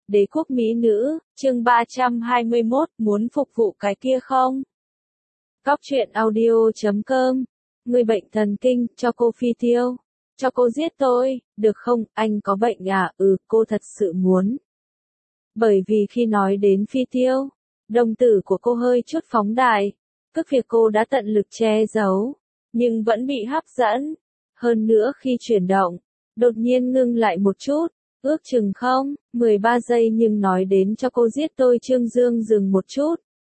Đế quốc mỹ nữ, chương 321, muốn phục vụ cái kia không? Cóc truyện audio.com. Người bệnh thần kinh, cho cô phi tiêu. Cho cô giết tôi, được không, anh có bệnh à? Cô thật sự muốn. Bởi vì khi nói đến phi tiêu, đồng tử của cô hơi chút phóng đại. Cứ việc cô đã tận lực che giấu, nhưng vẫn bị hấp dẫn. Hơn nữa khi chuyển động, đột nhiên ngưng lại một chút. Ước chừng 13 giây nhưng nói đến cho cô giết tôi Trương Dương dừng một chút.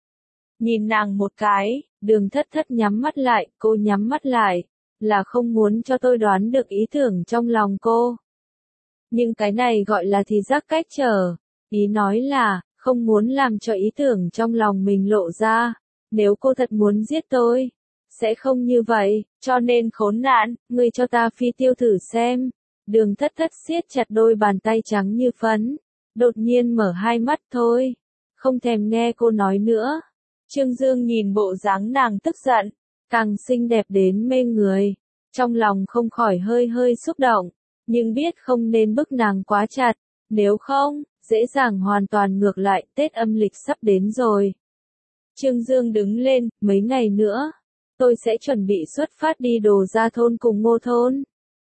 Nhìn nàng một cái, Đường Thất Thất nhắm mắt lại, cô nhắm mắt lại, là không muốn cho tôi đoán được ý tưởng trong lòng cô. Nhưng cái này gọi là thì giác cách trở, ý nói là, không muốn làm cho ý tưởng trong lòng mình lộ ra, nếu cô thật muốn giết tôi, sẽ không như vậy, cho nên khốn nạn, ngươi cho ta phi tiêu thử xem. Đường Thất Thất siết chặt đôi bàn tay trắng như phấn, đột nhiên mở hai mắt thôi, không thèm nghe cô nói nữa. Trương Dương nhìn bộ dáng nàng tức giận, càng xinh đẹp đến mê người, trong lòng không khỏi hơi hơi xúc động, nhưng biết không nên bức nàng quá chặt, nếu không, dễ dàng hoàn toàn ngược lại, Tết âm lịch sắp đến rồi. Trương Dương đứng lên, mấy ngày nữa, tôi sẽ chuẩn bị xuất phát đi Đồ Gia thôn cùng Ngô thôn.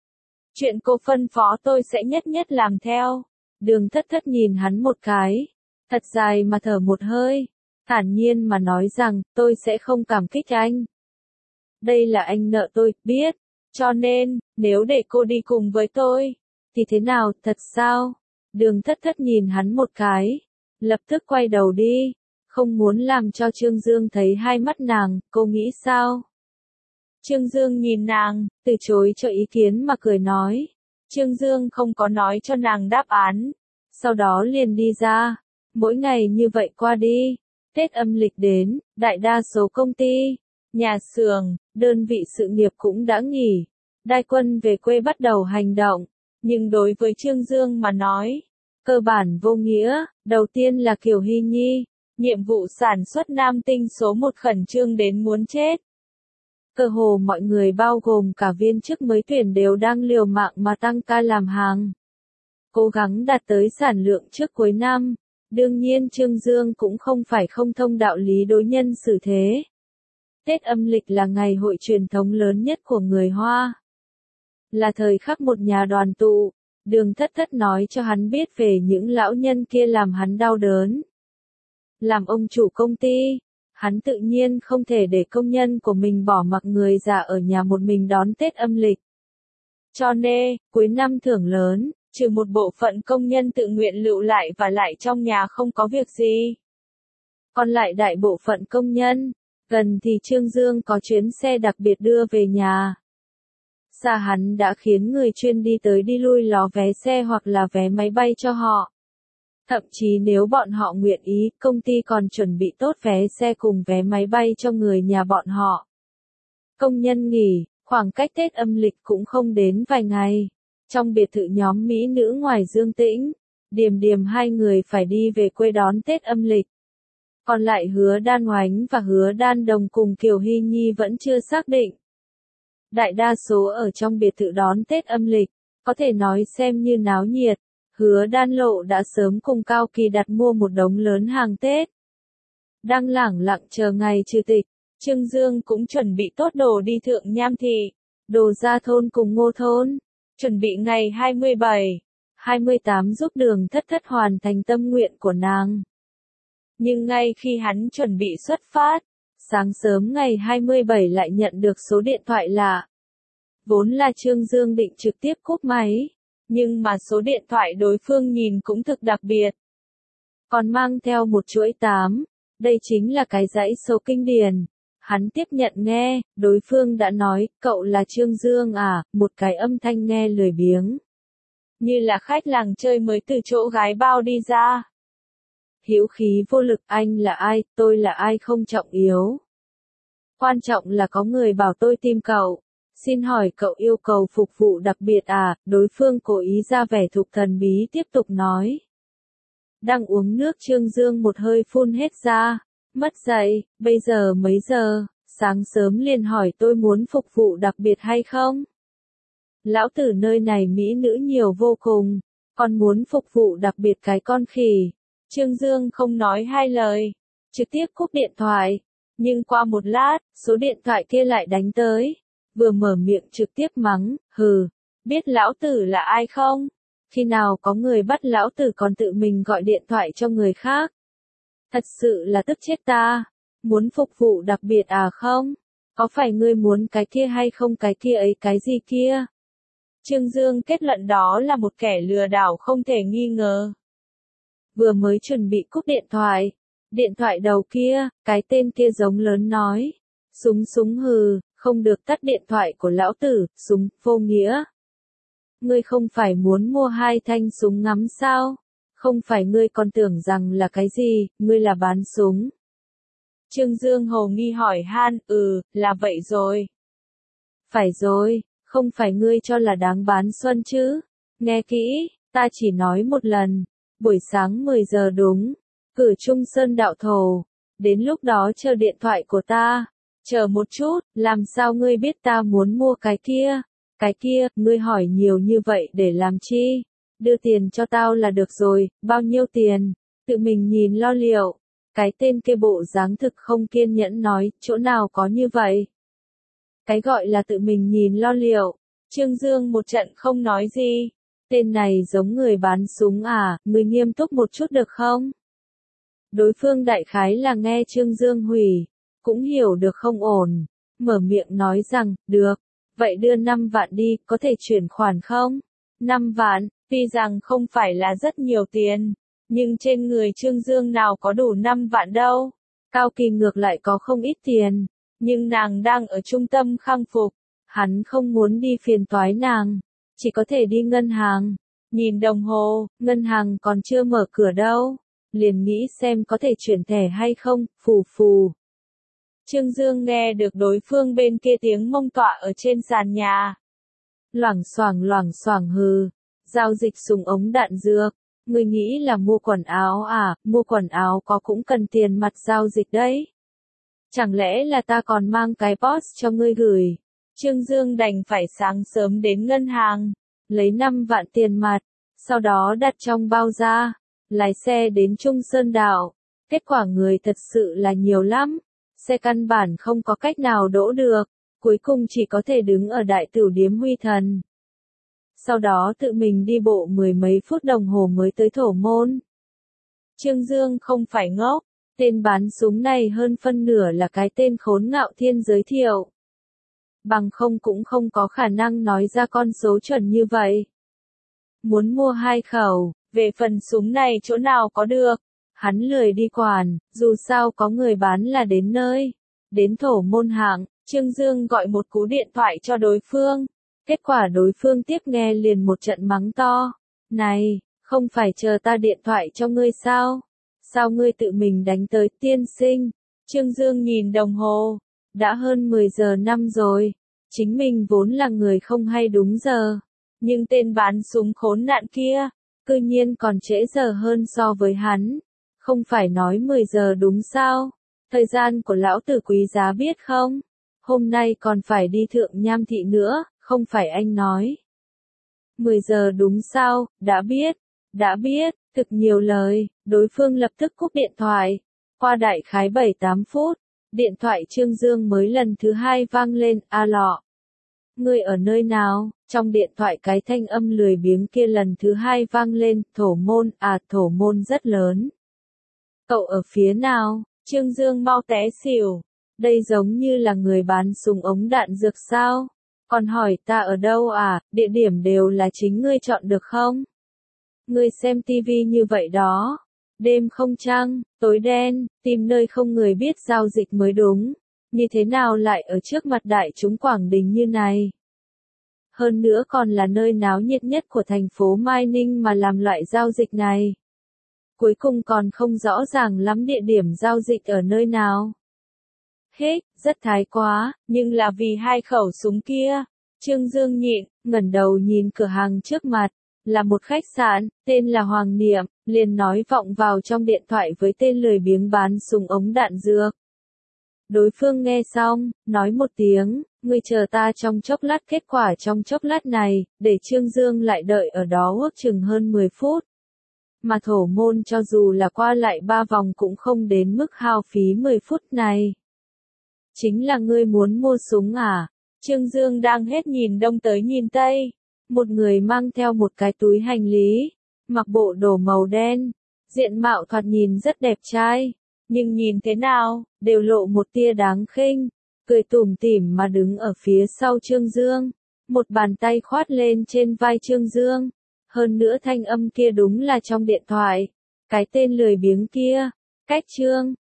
Chuyện cô phân phó tôi sẽ nhất nhất làm theo. Đường Thất Thất nhìn hắn một cái, thật dài mà thở một hơi, thản nhiên mà nói rằng, tôi sẽ không cảm kích anh. Đây là anh nợ tôi, biết, cho nên, nếu để cô đi cùng với tôi, thì thế nào, thật sao? Đường Thất Thất nhìn hắn một cái, lập tức quay đầu đi, không muốn làm cho Trương Dương thấy hai mắt nàng, cô nghĩ sao? Trương Dương nhìn nàng, từ chối cho ý kiến mà cười nói. Trương Dương không có nói cho nàng đáp án. Sau đó liền đi ra. Mỗi ngày như vậy qua đi. Tết âm lịch đến, đại đa số công ty, nhà xưởng, đơn vị sự nghiệp cũng đã nghỉ. Đại quân về quê bắt đầu hành động. Nhưng đối với Trương Dương mà nói, cơ bản vô nghĩa. Đầu tiên là Kiều Hy Nhi. Nhiệm vụ sản xuất nam tinh số 1 khẩn trương đến muốn chết. Cơ hồ mọi người bao gồm cả viên chức mới tuyển đều đang liều mạng mà tăng ca làm hàng. Cố gắng đạt tới sản lượng trước cuối năm. Đương nhiên Trương Dương cũng không phải không thông đạo lý đối nhân xử thế. Tết âm lịch là ngày hội truyền thống lớn nhất của người Hoa. Là thời khắc một nhà đoàn tụ. Đường Thất Thất nói cho hắn biết về những lão nhân kia làm hắn đau đớn. Làm ông chủ công ty, hắn tự nhiên không thể để công nhân của mình bỏ mặc người già ở nhà một mình đón Tết âm lịch. Cho nên, cuối năm thưởng lớn, trừ một bộ phận công nhân tự nguyện lưu lại và lại trong nhà không có việc gì. Còn lại đại bộ phận công nhân, gần thì Trương Dương có chuyến xe đặc biệt đưa về nhà. Xa hắn đã khiến người chuyên đi tới đi lui ló vé xe hoặc là vé máy bay cho họ. Thậm chí nếu bọn họ nguyện ý, công ty còn chuẩn bị tốt vé xe cùng vé máy bay cho người nhà bọn họ. Công nhân nghỉ, khoảng cách Tết âm lịch cũng không đến vài ngày. Trong biệt thự nhóm mỹ nữ ngoài Dương Tĩnh, Điềm Điềm hai người phải đi về quê đón Tết âm lịch. Còn lại Hứa Đan Oánh và Hứa Đan Đồng cùng Kiều Hy Nhi vẫn chưa xác định. Đại đa số ở trong biệt thự đón Tết âm lịch, có thể nói xem như náo nhiệt. Hứa Đan Lộ đã sớm cùng Cao Kỳ đặt mua một đống lớn hàng Tết. Đang lẳng lặng chờ ngày trừ tịch, Trương Dương cũng chuẩn bị tốt đồ đi Thượng Nham Thị, Đồ Gia thôn cùng Ngô thôn, chuẩn bị ngày 27, 28 giúp Đường Thất Thất hoàn thành tâm nguyện của nàng. Nhưng ngay khi hắn chuẩn bị xuất phát, sáng sớm ngày 27 lại nhận được số điện thoại lạ. Vốn là Trương Dương định trực tiếp cúp máy. Nhưng mà số điện thoại đối phương nhìn cũng thực đặc biệt. Còn mang theo một chuỗi 8, đây chính là cái dãy số kinh điển. Hắn tiếp nhận nghe, đối phương đã nói, cậu là Trương Dương à, một cái âm thanh nghe lười biếng. Như là khách làng chơi mới từ chỗ gái bao đi ra. Hữu khí vô lực, anh là ai, tôi là ai không trọng yếu. Quan trọng là có người bảo tôi tìm cậu. Xin hỏi cậu yêu cầu phục vụ đặc biệt à, đối phương cố ý ra vẻ thục thần bí tiếp tục nói. Đang uống nước Trương Dương một hơi phun hết ra, mất dậy, bây giờ mấy giờ, sáng sớm liền hỏi tôi muốn phục vụ đặc biệt hay không? Lão tử nơi này mỹ nữ nhiều vô cùng, Còn muốn phục vụ đặc biệt cái con khỉ. Trương Dương không nói hai lời, trực tiếp cúp điện thoại. Nhưng qua một lát, số điện thoại kia lại đánh tới. Vừa mở miệng trực tiếp mắng, hừ, biết lão tử là ai không? Khi nào có người bắt lão tử còn tự mình gọi điện thoại cho người khác? Thật sự là tức chết ta. Muốn phục vụ đặc biệt à không? Có phải ngươi muốn cái kia hay không cái kia ấy cái gì kia? Trương Dương kết luận đó là một kẻ lừa đảo không thể nghi ngờ. Vừa mới chuẩn bị cúp điện thoại đầu kia, cái tên kia giống lớn nói. Súng súng hừ, không được tắt điện thoại của lão tử, súng, vô nghĩa. Ngươi không phải muốn mua 2 thanh súng ngắm sao? Không phải ngươi còn tưởng rằng là cái gì, ngươi là bán súng. Trương Dương hồ nghi hỏi han, là vậy rồi. Phải rồi, không phải ngươi cho là đáng bán xuân chứ. Nghe kỹ, ta chỉ nói một lần. Buổi sáng 10 giờ đúng. Cử Trung Sơn đạo thổ. Đến lúc đó chờ điện thoại của ta. Chờ một chút, làm sao ngươi biết ta muốn mua cái kia? Cái kia, ngươi hỏi nhiều như vậy để làm chi? Đưa tiền cho tao là được rồi, bao nhiêu tiền? Tự mình nhìn lo liệu. Cái tên kia bộ dáng thực không kiên nhẫn nói, chỗ nào có như vậy? Cái gọi là tự mình nhìn lo liệu. Trương Dương một trận không nói gì. Tên này giống người bán súng à, ngươi nghiêm túc một chút được không? Đối phương đại khái là nghe Trương Dương hủy, cũng hiểu được không ổn. Mở miệng nói rằng, được, vậy đưa 5 vạn đi, có thể chuyển khoản không? 5 vạn, tuy rằng không phải là rất nhiều tiền, nhưng trên người Trương Dương nào có đủ 5 vạn đâu. Cao Kỳ ngược lại có không ít tiền, nhưng nàng đang ở trung tâm khang phục, hắn không muốn đi phiền toái nàng, chỉ có thể đi ngân hàng. Nhìn đồng hồ, ngân hàng còn chưa mở cửa đâu, liền nghĩ xem có thể chuyển thẻ hay không, phù phù. Trương Dương nghe được đối phương bên kia tiếng mông tọa ở trên sàn nhà. Loảng xoảng hừ, giao dịch súng ống đạn dược. Người nghĩ là mua quần áo à, mua quần áo có cũng cần tiền mặt giao dịch đấy. Chẳng lẽ là ta còn mang cái post cho ngươi gửi? Trương Dương đành phải sáng sớm đến ngân hàng, lấy 5 vạn tiền mặt, sau đó đặt trong bao ra, lái xe đến Trung Sơn Đảo. Kết quả người thật sự là nhiều lắm, xe căn bản không có cách nào đỗ được, cuối cùng chỉ có thể đứng ở đại tửu điếm Huy Thần. Sau đó tự mình đi bộ 10 mấy phút đồng hồ mới tới Thổ Môn. Trương Dương không phải ngốc, tên bán súng này hơn phân nửa là cái tên Khốn Ngạo Thiên giới thiệu. Bằng không cũng không có khả năng nói ra con số chuẩn như vậy. Muốn mua 2 khẩu, về phần súng này chỗ nào có được, hắn lười đi quản, dù sao có người bán là đến nơi. Đến Thổ Môn hạng, Trương Dương gọi một cú điện thoại cho đối phương. Kết quả đối phương tiếp nghe liền một trận mắng to. Này, không phải chờ ta điện thoại cho ngươi sao? Sao ngươi tự mình đánh tới tiên sinh? Trương Dương nhìn đồng hồ. Đã hơn 10 giờ 5 rồi. Chính mình vốn là người không hay đúng giờ. Nhưng tên bán súng khốn nạn kia, cư nhiên còn trễ giờ hơn so với hắn. Không phải nói 10 giờ đúng sao? Thời gian của lão tử quý giá biết không? Hôm nay còn phải đi Thượng Nham Thị nữa, không phải anh nói. 10 giờ đúng sao, đã biết, thực nhiều lời, đối phương lập tức cúp điện thoại. Qua đại khái 7-8 phút, điện thoại Trương Dương mới lần thứ 2 vang lên, lọ. Ngươi ở nơi nào? Trong điện thoại cái thanh âm lười biếng kia lần thứ 2 vang lên, Thổ Môn, Thổ Môn rất lớn. Cậu ở phía nào? Trương Dương mau té xỉu. Đây giống như là người bán súng ống đạn dược sao? Còn hỏi ta ở đâu à, địa điểm đều là chính ngươi chọn được không? Ngươi xem tivi như vậy đó. Đêm không trăng, tối đen, tìm nơi không người biết giao dịch mới đúng. Như thế nào lại ở trước mặt đại chúng Quảng Đình như này? Hơn nữa còn là nơi náo nhiệt nhất của thành phố Mai Ninh mà làm loại giao dịch này. Cuối cùng còn không rõ ràng lắm địa điểm giao dịch ở nơi nào. Hết, rất thái quá, nhưng là vì 2 khẩu súng kia. Trương Dương nhịn, ngẩng đầu nhìn cửa hàng trước mặt, là một khách sạn, tên là Hoàng Niệm, liền nói vọng vào trong điện thoại với tên lười biếng bán súng ống đạn dược. Đối phương nghe xong, nói một tiếng, ngươi chờ ta trong chốc lát, kết quả trong chốc lát này, để Trương Dương lại đợi ở đó ước chừng hơn 10 phút. Mà thổ môn cho dù là qua lại 3 vòng cũng không đến mức hao phí 10 phút này. Chính là ngươi muốn mua súng à? Trương Dương đang hết nhìn đông tới nhìn tây. Một người mang theo một cái túi hành lý, mặc bộ đồ màu đen, diện mạo thoạt nhìn rất đẹp trai, nhưng nhìn thế nào, đều lộ một tia đáng khinh, cười tủm tỉm mà đứng ở phía sau Trương Dương, một bàn tay khoát lên trên vai Trương Dương, hơn nữa thanh âm kia đúng là trong điện thoại, cái tên lười biếng kia, cách Trương